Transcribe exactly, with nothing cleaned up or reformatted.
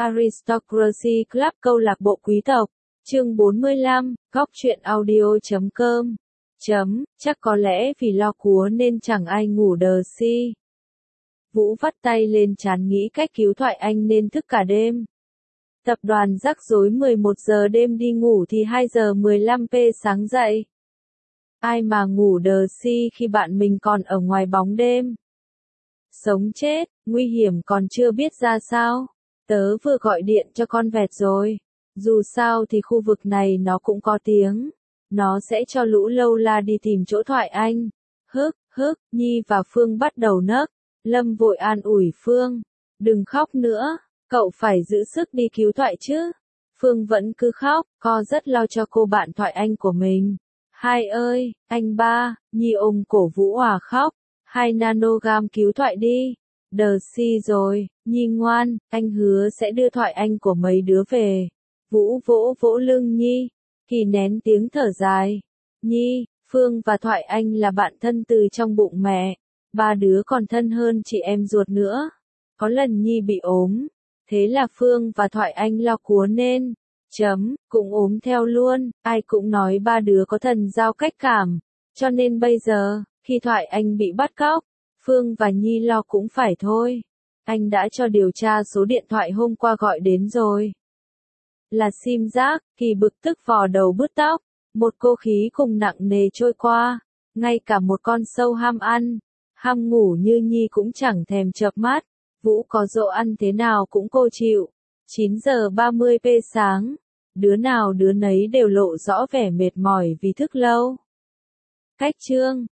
Aristocracy Club câu lạc bộ quý tộc, chương bốn mươi lăm, góc truyện audio chấm com. Chấm, chắc có lẽ vì lo cúa nên chẳng ai ngủ đờ si. Vũ vắt tay lên trán nghĩ cách cứu Thoại Anh nên thức cả đêm. Tập đoàn rắc rối mười một giờ đêm đi ngủ thì hai giờ mười lăm p sáng dậy. Ai mà ngủ đờ si khi bạn mình còn ở ngoài bóng đêm. Sống chết, nguy hiểm còn chưa biết ra sao. Tớ vừa gọi điện cho con vẹt rồi. Dù sao thì khu vực này nó cũng có tiếng. Nó sẽ cho lũ lâu la đi tìm chỗ Thoại Anh. Hức, hức, Nhi và Phương bắt đầu nấc. Lâm vội an ủi Phương. Đừng khóc nữa, cậu phải giữ sức đi cứu Thoại chứ. Phương vẫn cứ khóc, co rất lo cho cô bạn Thoại Anh của mình. Hai ơi, anh ba, Nhi ôm cổ Vũ òa khóc. Hai nanogam cứu Thoại đi. Đờ si rồi, Nhi ngoan, anh hứa sẽ đưa Thoại Anh của mấy đứa về. Vũ vỗ vỗ lưng Nhi. Kỳ nén tiếng thở dài. Nhi, Phương và Thoại Anh là bạn thân từ trong bụng mẹ. Ba đứa còn thân hơn chị em ruột nữa. Có lần Nhi bị ốm. Thế là Phương và Thoại Anh lo cúa nên. Chấm, cũng ốm theo luôn. Ai cũng nói ba đứa có thần giao cách cảm. Cho nên bây giờ, khi Thoại Anh bị bắt cóc, Phương và Nhi lo cũng phải thôi. Anh đã cho điều tra số điện thoại hôm qua gọi đến rồi. Là sim giác, Kỳ bực tức vò đầu bứt tóc. Một cô khí cùng nặng nề trôi qua. Ngay cả một con sâu ham ăn, ham ngủ như Nhi cũng chẳng thèm chợp mắt. Vũ có dỗ ăn thế nào cũng cô chịu. chín giờ ba mươi p sáng. Đứa nào đứa nấy đều lộ rõ vẻ mệt mỏi vì thức lâu. Cách chương,